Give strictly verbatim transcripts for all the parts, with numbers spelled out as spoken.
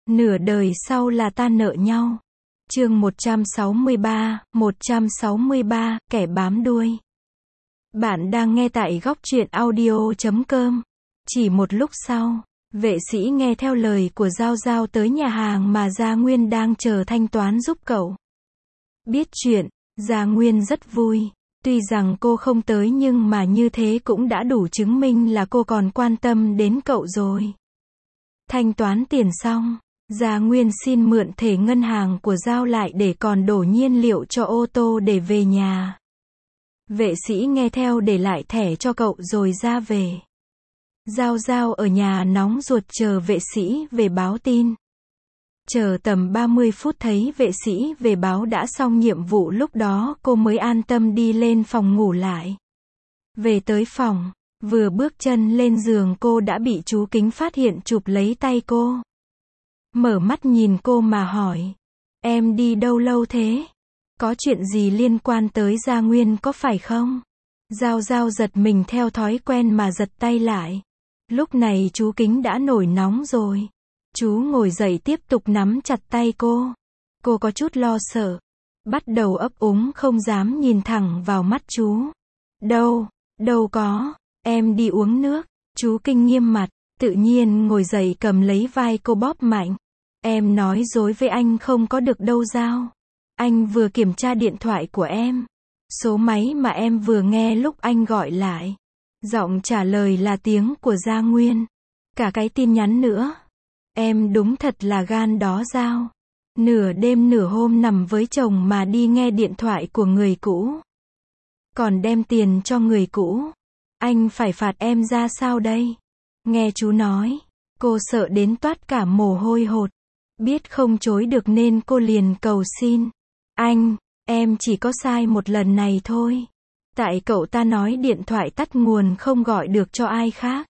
Nửa đời sau là ta nợ nhau. Chương một trăm sáu mươi ba, một trăm sáu mươi ba, kẻ bám đuôi. Bạn đang nghe tại góc truyện audio chấm com. Chỉ một lúc sau, vệ sĩ nghe theo lời của Giao Giao tới nhà hàng mà Gia Nguyên đang chờ thanh toán giúp cậu. Biết chuyện, Gia Nguyên rất vui. Tuy rằng cô không tới nhưng mà như thế cũng đã đủ chứng minh là cô còn quan tâm đến cậu rồi. Thanh toán tiền xong, Gia Nguyên xin mượn thẻ ngân hàng của Giao lại để còn đổ nhiên liệu cho ô tô để về nhà. Vệ sĩ nghe theo để lại thẻ cho cậu rồi ra về. Giao Giao ở nhà nóng ruột chờ vệ sĩ về báo tin. Chờ tầm ba mươi phút thấy vệ sĩ về báo đã xong nhiệm vụ, lúc đó cô mới an tâm đi lên phòng ngủ lại. Về tới phòng, vừa bước chân lên giường cô đã bị chú Kính phát hiện chụp lấy tay cô. Mở mắt nhìn cô mà hỏi, em đi đâu lâu thế? Có chuyện gì liên quan tới Gia Nguyên có phải không? Giao Giao giật mình theo thói quen mà giật tay lại. Lúc này chú Kính đã nổi nóng rồi. Chú ngồi dậy tiếp tục nắm chặt tay cô. Cô có chút lo sợ. Bắt đầu ấp úng không dám nhìn thẳng vào mắt chú. Đâu, đâu có, em đi uống nước. Chú Kinh nghiêm mặt, tự nhiên ngồi dậy cầm lấy vai cô bóp mạnh. Em nói dối với anh không có được đâu Giao. Anh vừa kiểm tra điện thoại của em. Số máy mà em vừa nghe lúc anh gọi lại. Giọng trả lời là tiếng của Gia Nguyên. Cả cái tin nhắn nữa. Em đúng thật là gan đó Giao. Nửa đêm nửa hôm nằm với chồng mà đi nghe điện thoại của người cũ. Còn đem tiền cho người cũ. Anh phải phạt em ra sao đây? Nghe chú nói, cô sợ đến toát cả mồ hôi hột. Biết không chối được nên cô liền cầu xin. Anh, em chỉ có sai một lần này thôi. Tại cậu ta nói điện thoại tắt nguồn không gọi được cho ai khác.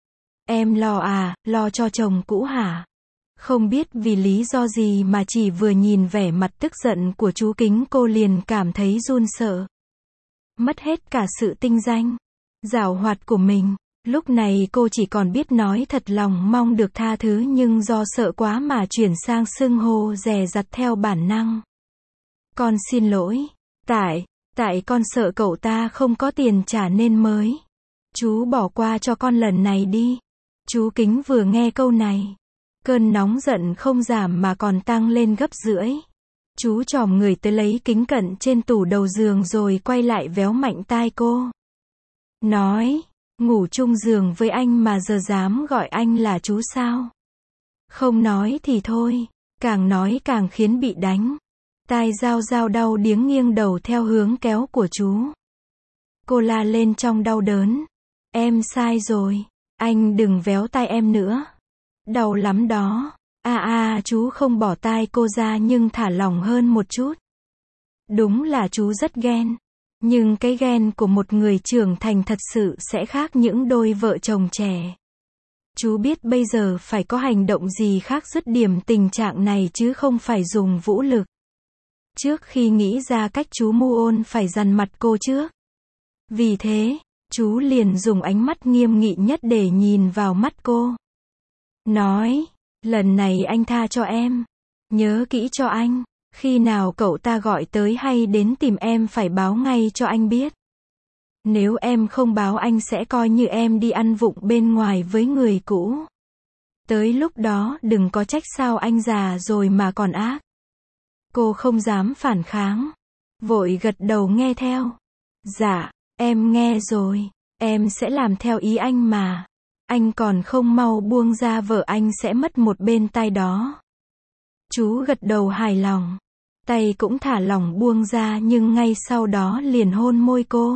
Em lo à, lo cho chồng cũ hả? Không biết vì lý do gì mà chỉ vừa nhìn vẻ mặt tức giận của chú Kính cô liền cảm thấy run sợ. Mất hết cả sự tinh danh, giảo hoạt của mình. Lúc này cô chỉ còn biết nói thật lòng mong được tha thứ, nhưng do sợ quá mà chuyển sang xưng hô dè dặt theo bản năng. Con xin lỗi. Tại, tại con sợ cậu ta không có tiền trả nên mới. Chú bỏ qua cho con lần này đi. Chú Kính vừa nghe câu này, cơn nóng giận không giảm mà còn tăng lên gấp rưỡi. Chú chòm người tới lấy kính cận trên tủ đầu giường rồi quay lại véo mạnh tai cô. Nói, ngủ chung giường với anh mà giờ dám gọi anh là chú sao? Không nói thì thôi, càng nói càng khiến bị đánh. Tai Giao Giao đau điếng nghiêng đầu theo hướng kéo của chú. Cô la lên trong đau đớn. Em sai rồi, anh đừng véo tai em nữa. Đau lắm đó. À à, chú không bỏ tai cô ra nhưng thả lỏng hơn một chút. Đúng là chú rất ghen. Nhưng cái ghen của một người trưởng thành thật sự sẽ khác những đôi vợ chồng trẻ. Chú biết bây giờ phải có hành động gì khác dứt điểm tình trạng này chứ không phải dùng vũ lực. Trước khi nghĩ ra cách chú mưu ôn phải dằn mặt cô trước. Vì thế, chú liền dùng ánh mắt nghiêm nghị nhất để nhìn vào mắt cô. Nói, lần này anh tha cho em. Nhớ kỹ cho anh. Khi nào cậu ta gọi tới hay đến tìm em phải báo ngay cho anh biết. Nếu em không báo anh sẽ coi như em đi ăn vụng bên ngoài với người cũ. Tới lúc đó đừng có trách sao anh già rồi mà còn ác. Cô không dám phản kháng. Vội gật đầu nghe theo. Dạ, em nghe rồi. Em sẽ làm theo ý anh mà. Anh còn không mau buông ra vợ anh sẽ mất một bên tay đó. Chú gật đầu hài lòng. Tay cũng thả lỏng buông ra nhưng ngay sau đó liền hôn môi cô.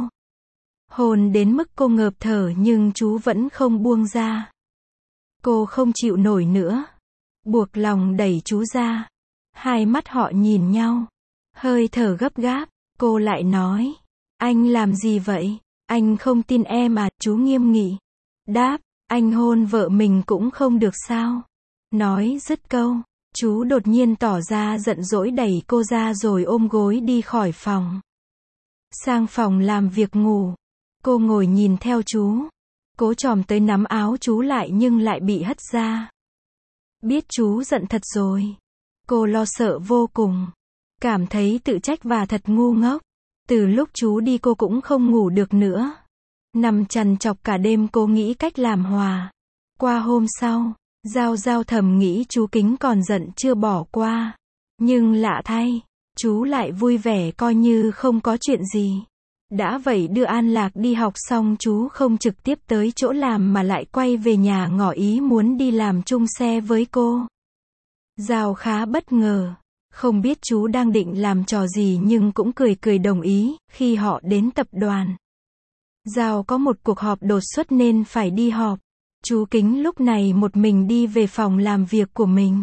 Hôn đến mức cô ngợp thở nhưng chú vẫn không buông ra. Cô không chịu nổi nữa. Buộc lòng đẩy chú ra. Hai mắt họ nhìn nhau. Hơi thở gấp gáp. Cô lại nói. Anh làm gì vậy? Anh không tin em à? Chú nghiêm nghị. Đáp. Anh hôn vợ mình cũng không được sao? Nói dứt câu, chú đột nhiên tỏ ra giận dỗi đẩy cô ra rồi ôm gối đi khỏi phòng. Sang phòng làm việc ngủ. Cô ngồi nhìn theo chú. Cố chòm tới nắm áo chú lại nhưng lại bị hất ra. Biết chú giận thật rồi. Cô lo sợ vô cùng. Cảm thấy tự trách và thật ngu ngốc. Từ lúc chú đi cô cũng không ngủ được nữa. Nằm trằn trọc cả đêm cô nghĩ cách làm hòa. Qua hôm sau, Giao Giao thầm nghĩ chú Kính còn giận chưa bỏ qua. Nhưng lạ thay, chú lại vui vẻ coi như không có chuyện gì. Đã vậy đưa An Lạc đi học xong chú không trực tiếp tới chỗ làm mà lại quay về nhà ngỏ ý muốn đi làm chung xe với cô. Giao khá bất ngờ. Không biết chú đang định làm trò gì nhưng cũng cười cười đồng ý. Khi họ đến tập đoàn, Giao có một cuộc họp đột xuất nên phải đi họp. Chú Kính lúc này một mình đi về phòng làm việc của mình.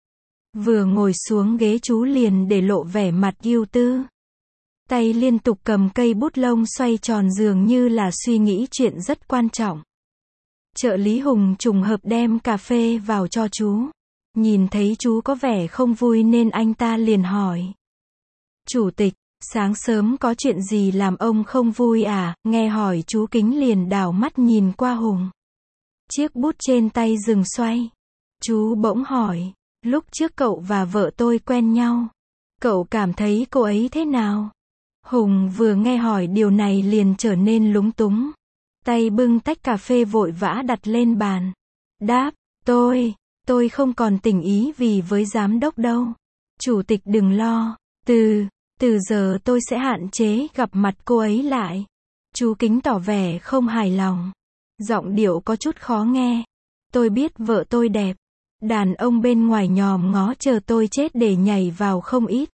Vừa ngồi xuống ghế chú liền để lộ vẻ mặt ưu tư. Tay liên tục cầm cây bút lông xoay tròn dường như là suy nghĩ chuyện rất quan trọng. Trợ lý Hùng trùng hợp đem cà phê vào cho chú. Nhìn thấy chú có vẻ không vui nên anh ta liền hỏi. Chủ tịch, sáng sớm có chuyện gì làm ông không vui à? Nghe hỏi chú Kính liền đảo mắt nhìn qua Hùng. Chiếc bút trên tay dừng xoay. Chú bỗng hỏi, lúc trước cậu và vợ tôi quen nhau, cậu cảm thấy cô ấy thế nào? Hùng vừa nghe hỏi điều này liền trở nên lúng túng. Tay bưng tách cà phê vội vã đặt lên bàn. Đáp, tôi, tôi không còn tình ý vì với giám đốc đâu. Chủ tịch đừng lo, từ, từ giờ tôi sẽ hạn chế gặp mặt cô ấy lại. Chú Kính tỏ vẻ không hài lòng. Giọng điệu có chút khó nghe. Tôi biết vợ tôi đẹp. Đàn ông bên ngoài nhòm ngó chờ tôi chết để nhảy vào không ít.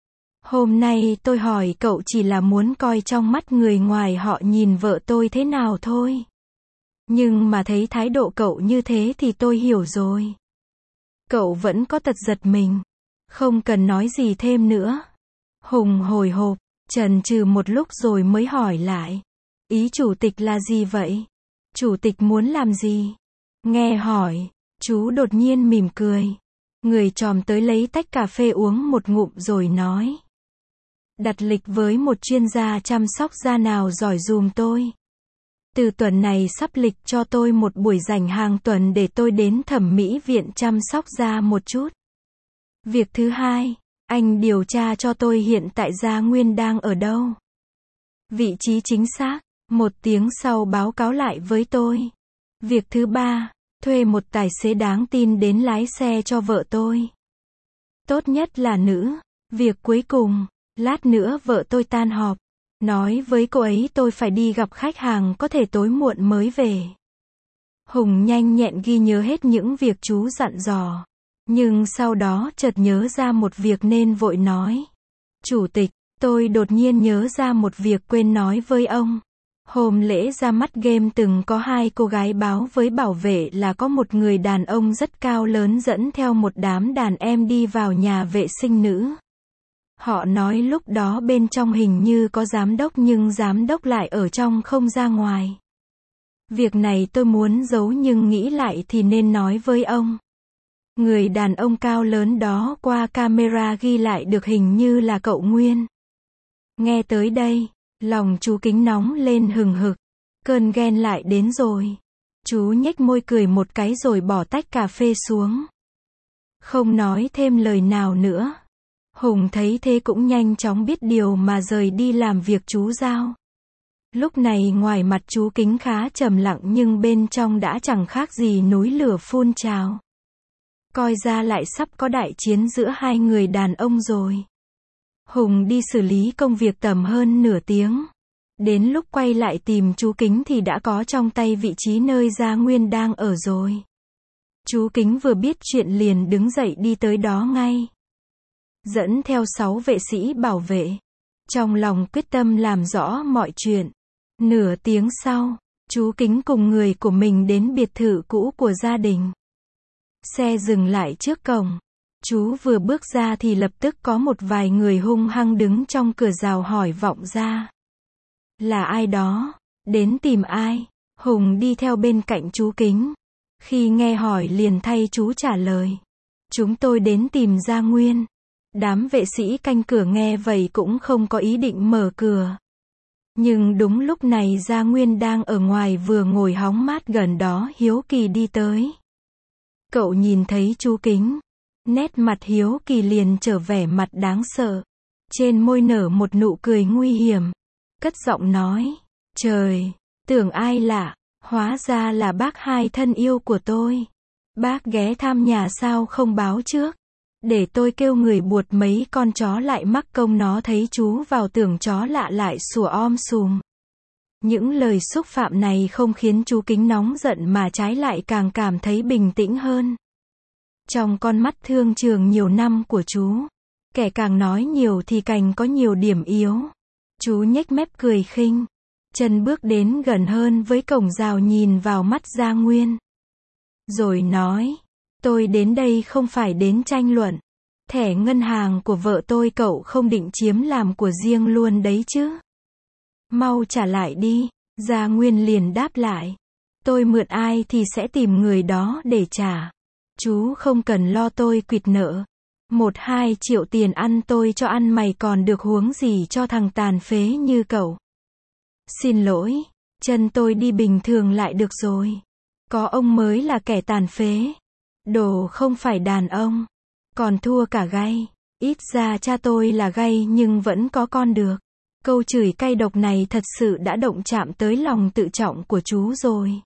Hôm nay tôi hỏi cậu chỉ là muốn coi trong mắt người ngoài họ nhìn vợ tôi thế nào thôi. Nhưng mà thấy thái độ cậu như thế thì tôi hiểu rồi. Cậu vẫn có tật giật mình. Không cần nói gì thêm nữa. Hùng hồi hộp, chần chừ một lúc rồi mới hỏi lại. Ý chủ tịch là gì vậy? Chủ tịch muốn làm gì? Nghe hỏi, chú đột nhiên mỉm cười. Người tròm tới lấy tách cà phê uống một ngụm rồi nói. Đặt lịch với một chuyên gia chăm sóc da nào giỏi dùm tôi. Từ tuần này sắp lịch cho tôi một buổi dành hàng tuần để tôi đến thẩm mỹ viện chăm sóc da một chút. Việc thứ hai, anh điều tra cho tôi hiện tại Gia Nguyên đang ở đâu. Vị trí chính xác, một tiếng sau báo cáo lại với tôi. Việc thứ ba, thuê một tài xế đáng tin đến lái xe cho vợ tôi. Tốt nhất là nữ. Việc cuối cùng, lát nữa vợ tôi tan họp. Nói với cô ấy tôi phải đi gặp khách hàng có thể tối muộn mới về. Hùng nhanh nhẹn ghi nhớ hết những việc chú dặn dò. Nhưng sau đó chợt nhớ ra một việc nên vội nói. Chủ tịch, tôi đột nhiên nhớ ra một việc quên nói với ông. Hôm lễ ra mắt game từng có hai cô gái báo với bảo vệ là có một người đàn ông rất cao lớn dẫn theo một đám đàn em đi vào nhà vệ sinh nữ. Họ nói lúc đó bên trong hình như có giám đốc nhưng giám đốc lại ở trong không ra ngoài. Việc này tôi muốn giấu nhưng nghĩ lại thì nên nói với ông. Người đàn ông cao lớn đó qua camera ghi lại được hình như là cậu Nguyên. Nghe tới đây, lòng chú Kính nóng lên hừng hực. Cơn ghen lại đến rồi. Chú nhếch môi cười một cái rồi bỏ tách cà phê xuống. Không nói thêm lời nào nữa. Hùng thấy thế cũng nhanh chóng biết điều mà rời đi làm việc chú giao. Lúc này ngoài mặt chú Kính khá trầm lặng nhưng bên trong đã chẳng khác gì núi lửa phun trào. Coi ra lại sắp có đại chiến giữa hai người đàn ông rồi. Hùng đi xử lý công việc tầm hơn nửa tiếng. Đến lúc quay lại tìm chú Kính thì đã có trong tay vị trí nơi Gia Nguyên đang ở rồi. Chú Kính vừa biết chuyện liền đứng dậy đi tới đó ngay. Dẫn theo sáu vệ sĩ bảo vệ. Trong lòng quyết tâm làm rõ mọi chuyện. Nửa tiếng sau, chú Kính cùng người của mình đến biệt thự cũ của gia đình. Xe dừng lại trước cổng. Chú vừa bước ra thì lập tức có một vài người hung hăng đứng trong cửa rào hỏi vọng ra. Là ai đó? Đến tìm ai? Hùng đi theo bên cạnh chú Kính. Khi nghe hỏi liền thay chú trả lời. Chúng tôi đến tìm Gia Nguyên. Đám vệ sĩ canh cửa nghe vậy cũng không có ý định mở cửa. Nhưng đúng lúc này Gia Nguyên đang ở ngoài vừa ngồi hóng mát gần đó hiếu kỳ đi tới. Cậu nhìn thấy chú Kính. Nét mặt hiếu kỳ liền trở vẻ mặt đáng sợ. Trên môi nở một nụ cười nguy hiểm. Cất giọng nói. Trời, tưởng ai lạ, hóa ra là bác hai thân yêu của tôi. Bác ghé thăm nhà sao không báo trước. Để tôi kêu người buột mấy con chó lại mắc công nó thấy chú vào tưởng chó lạ lại sủa om sùm. Những lời xúc phạm này không khiến chú Kính nóng giận mà trái lại càng cảm thấy bình tĩnh hơn. Trong con mắt thương trường nhiều năm của chú, kẻ càng nói nhiều thì càng có nhiều điểm yếu. Chú nhếch mép cười khinh, chân bước đến gần hơn với cổng rào nhìn vào mắt Gia Nguyên. Rồi nói, tôi đến đây không phải đến tranh luận. Thẻ ngân hàng của vợ tôi cậu không định chiếm làm của riêng luôn đấy chứ. Mau trả lại đi. Gia Nguyên liền đáp lại. Tôi mượn ai thì sẽ tìm người đó để trả. Chú không cần lo tôi quỵt nợ. Một hai triệu tiền ăn tôi cho ăn mày còn được huống gì cho thằng tàn phế như cậu. Xin lỗi, chân tôi đi bình thường lại được rồi. Có ông mới là kẻ tàn phế. Đồ không phải đàn ông. Còn thua cả gay. Ít ra cha tôi là gay nhưng vẫn có con được. Câu chửi cay độc này thật sự đã động chạm tới lòng tự trọng của chú rồi.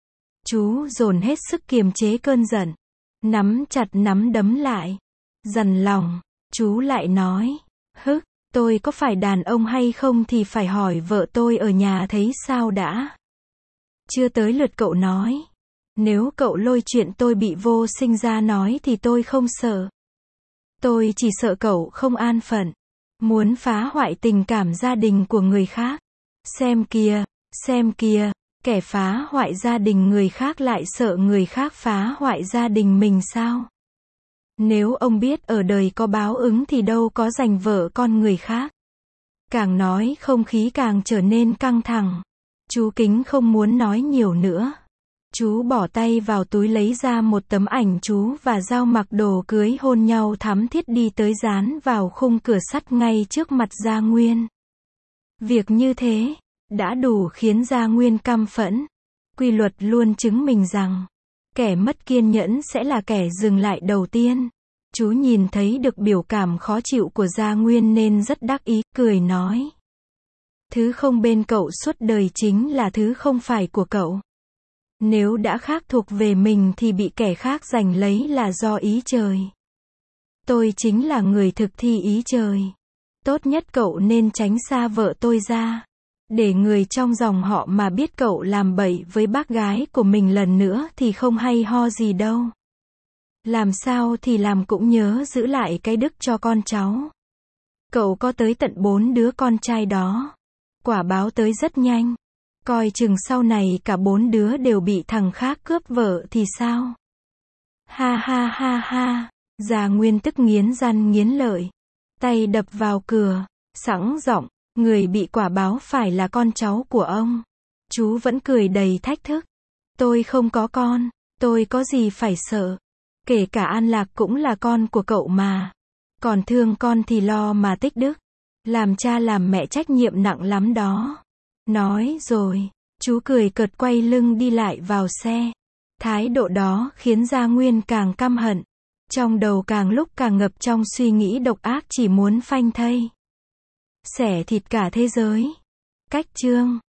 Chú dồn hết sức kiềm chế cơn giận. Nắm chặt nắm đấm lại. Dằn lòng. Chú lại nói. Hức, tôi có phải đàn ông hay không thì phải hỏi vợ tôi ở nhà thấy sao đã. Chưa tới lượt cậu nói. Nếu cậu lôi chuyện tôi bị vô sinh ra nói thì tôi không sợ. Tôi chỉ sợ cậu không an phận. Muốn phá hoại tình cảm gia đình của người khác. Xem kìa, xem kìa, kẻ phá hoại gia đình người khác lại sợ người khác phá hoại gia đình mình sao? Nếu ông biết ở đời có báo ứng thì đâu có giành vợ con người khác. Càng nói không khí càng trở nên căng thẳng. Chú Kính không muốn nói nhiều nữa. Chú bỏ tay vào túi lấy ra một tấm ảnh chú và Giao mặc đồ cưới hôn nhau thắm thiết đi tới dán vào khung cửa sắt ngay trước mặt Gia Nguyên. Việc như thế, đã đủ khiến Gia Nguyên căm phẫn. Quy luật luôn chứng minh rằng, kẻ mất kiên nhẫn sẽ là kẻ dừng lại đầu tiên. Chú nhìn thấy được biểu cảm khó chịu của Gia Nguyên nên rất đắc ý, cười nói. Thứ không bên cậu suốt đời chính là thứ không phải của cậu. Nếu đã khác thuộc về mình thì bị kẻ khác giành lấy là do ý trời. Tôi chính là người thực thi ý trời. Tốt nhất cậu nên tránh xa vợ tôi ra. Để người trong dòng họ mà biết cậu làm bậy với bác gái của mình lần nữa thì không hay ho gì đâu. Làm sao thì làm cũng nhớ giữ lại cái đức cho con cháu. Cậu có tới tận bốn đứa con trai đó. Quả báo tới rất nhanh. Coi chừng sau này cả bốn đứa đều bị thằng khác cướp vợ thì sao? Ha ha ha ha. Gia Nguyên tức nghiến răng nghiến lợi. Tay đập vào cửa. Sẵn giọng. Người bị quả báo phải là con cháu của ông. Chú vẫn cười đầy thách thức. Tôi không có con. Tôi có gì phải sợ. Kể cả An Lạc cũng là con của cậu mà. Còn thương con thì lo mà tích đức. Làm cha làm mẹ trách nhiệm nặng lắm đó. Nói rồi, chú cười cợt quay lưng đi lại vào xe. Thái độ đó khiến Gia Nguyên càng căm hận. Trong đầu càng lúc càng ngập trong suy nghĩ độc ác chỉ muốn phanh thây. Xẻ thịt cả thế giới. Cách chương